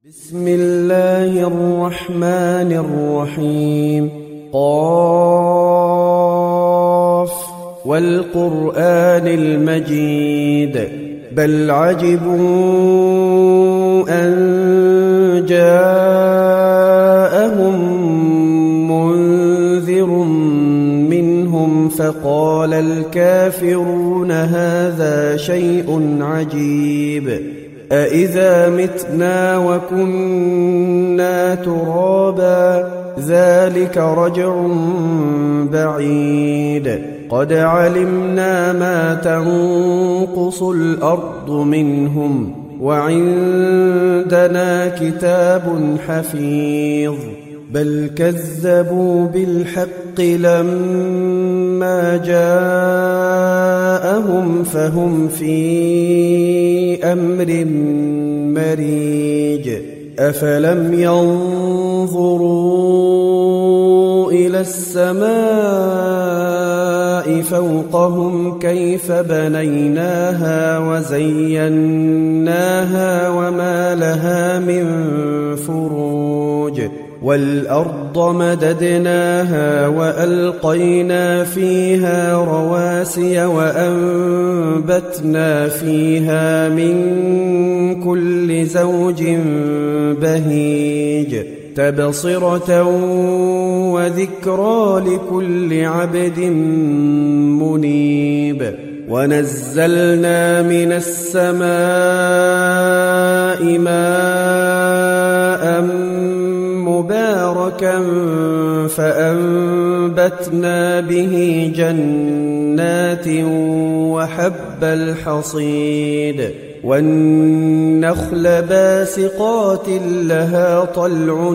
بسم الله الرحمن الرحيم. قاف والقرآن المجيد بل عجبوا أن جاءهم منذر منهم فقال الكافرون هذا شيء عجيب أإذا متنا وكنا ترابا ذلك رجع بعيد قد علمنا ما تنقص الأرض منهم وعندنا كتاب حفيظ بل كذبوا بالحق لما جاءهم فهم في أمر مريج أفلم ينظروا إلى السماء فوقهم كيف بنيناها وزيناها وما لها من فروج والأرض مددناها وألقينا فيها رواسي وأنبتنا فيها من كل زوج بهيج تبصرة وذكرى لكل عبد منيب ونزلنا من السماء ماء مباركا فأنبتنا به جنات وحب الحصيد والنخل باسقات لها طلع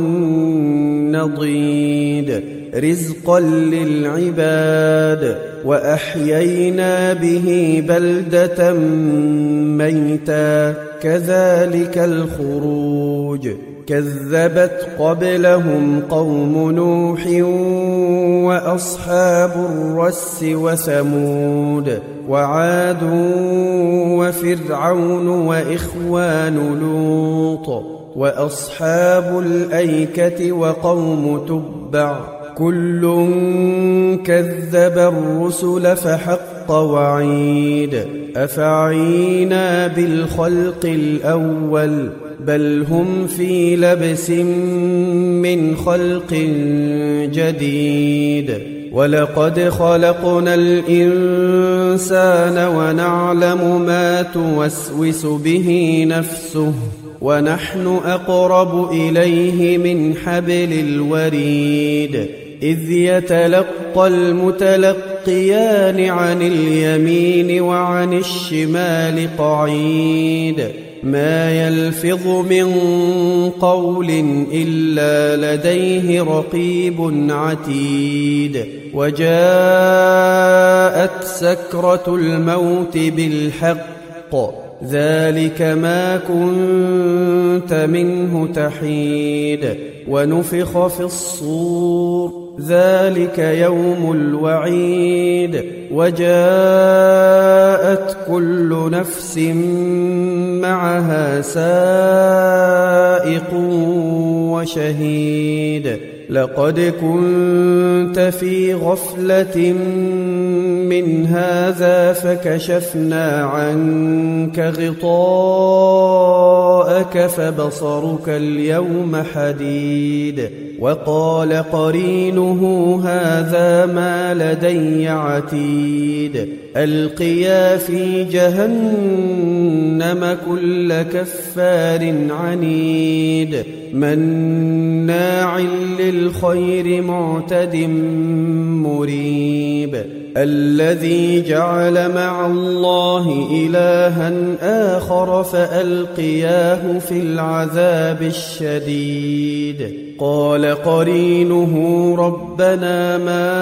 نضيد رزقا للعباد وأحيينا به بلدة ميتا كذلك الخروج كذبت قبلهم قوم نوح وأصحاب الرس وثمود وعاد وفرعون وإخوان لوط وأصحاب الأيكة وقوم تبع كل كذب الرسل فحق وعيد أفعينا بالخلق الأول بل هم في لبس من خلق جديد ولقد خلقنا الإنسان ونعلم ما توسوس به نفسه ونحن أقرب إليه من حبل الوريد إذ يتلقى المتلقيان عن اليمين وعن الشمال قعيد ما يلفظ من قول إلا لديه رقيب عتيد وجاءت سكرة الموت بالحق ذلك ما كنت منه تحيد ونفخ في الصور ذلك يوم الوعيد وجاءت كل نفس معها سائق وشهيد لقد كنت في غفلة من هذا فكشفنا عنك غطاءك فبصرك اليوم حديد وقال قرينه هذا ما لدي عتيد ألقيا في جهنم كل كفار عنيد مناع للخير معتد مريب الذي جعل مع الله إلها آخر فألقياه في العذاب الشديد قال قرينه ربنا ما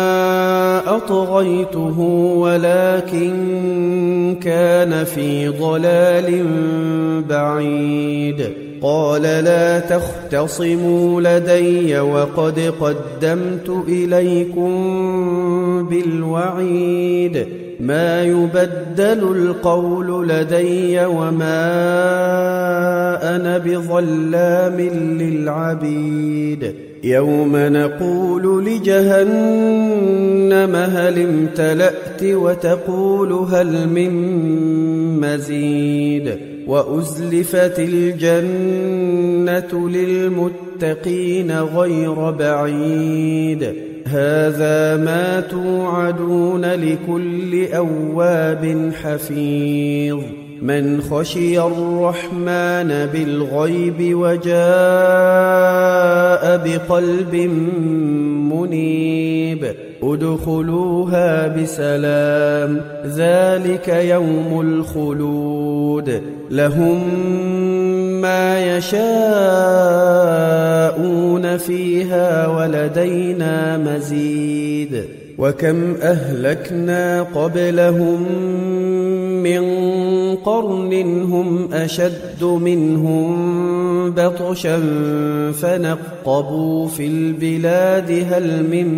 أطغيته ولكن كان في ضلال بعيد قال لا تختصموا لدي وقد قدمت إليكم بالوعيد ما يبدل القول لدي وما أنا بظلام للعبيد يوم نقول لجهنم هل امتلأت وتقول هل من مزيد وأزلفت الجنة للمتقين غير بعيد هذا ما توعدون لكل أواب حفيظ من خشي الرحمن بالغيب وجاء بقلب منيب ادخلوها بسلام ذلك يوم الخلود لهم ما يشاءون فيها ولدينا مزيد وكم أهلكنا قبلهم من قرن هم أشد منهم بطشا فنقبوا في البلاد هل من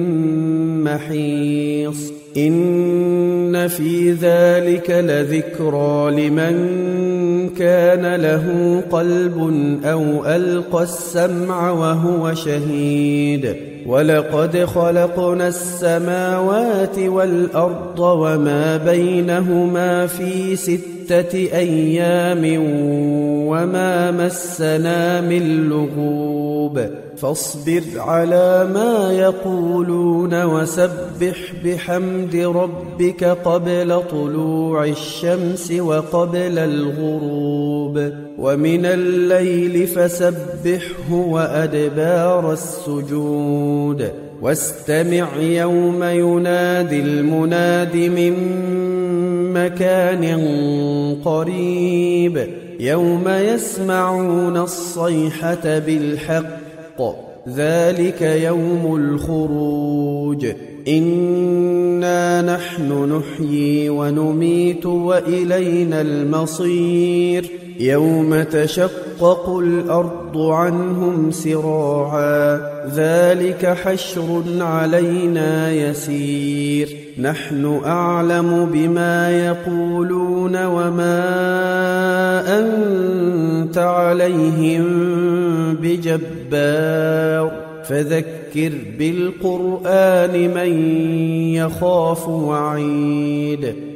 محيص إن في ذلك لذكرى لمن كان له قلب أو ألقى السمع وهو شهيد ولقد خلقنا السماوات والأرض وما بينهما في 6 أيام وما مسنا من لغوب فاصبر على ما يقولون وسبح بحمد ربك قبل طلوع الشمس وقبل الغروب ومن الليل فسبحه وأدبار السجود واستمع يوم ينادي المناد من مكان قريب يوم يسمعون الصيحة بالحق ذلك يوم الخروج إنا نحن نحيي ونميت وإلينا المصير يوم تشقق الأرض عنهم سراعا ذلك حشر علينا يسير نحن أعلم بما يقولون وما أنت عليهم بجبار فذكر بالقرآن من يخاف وعيد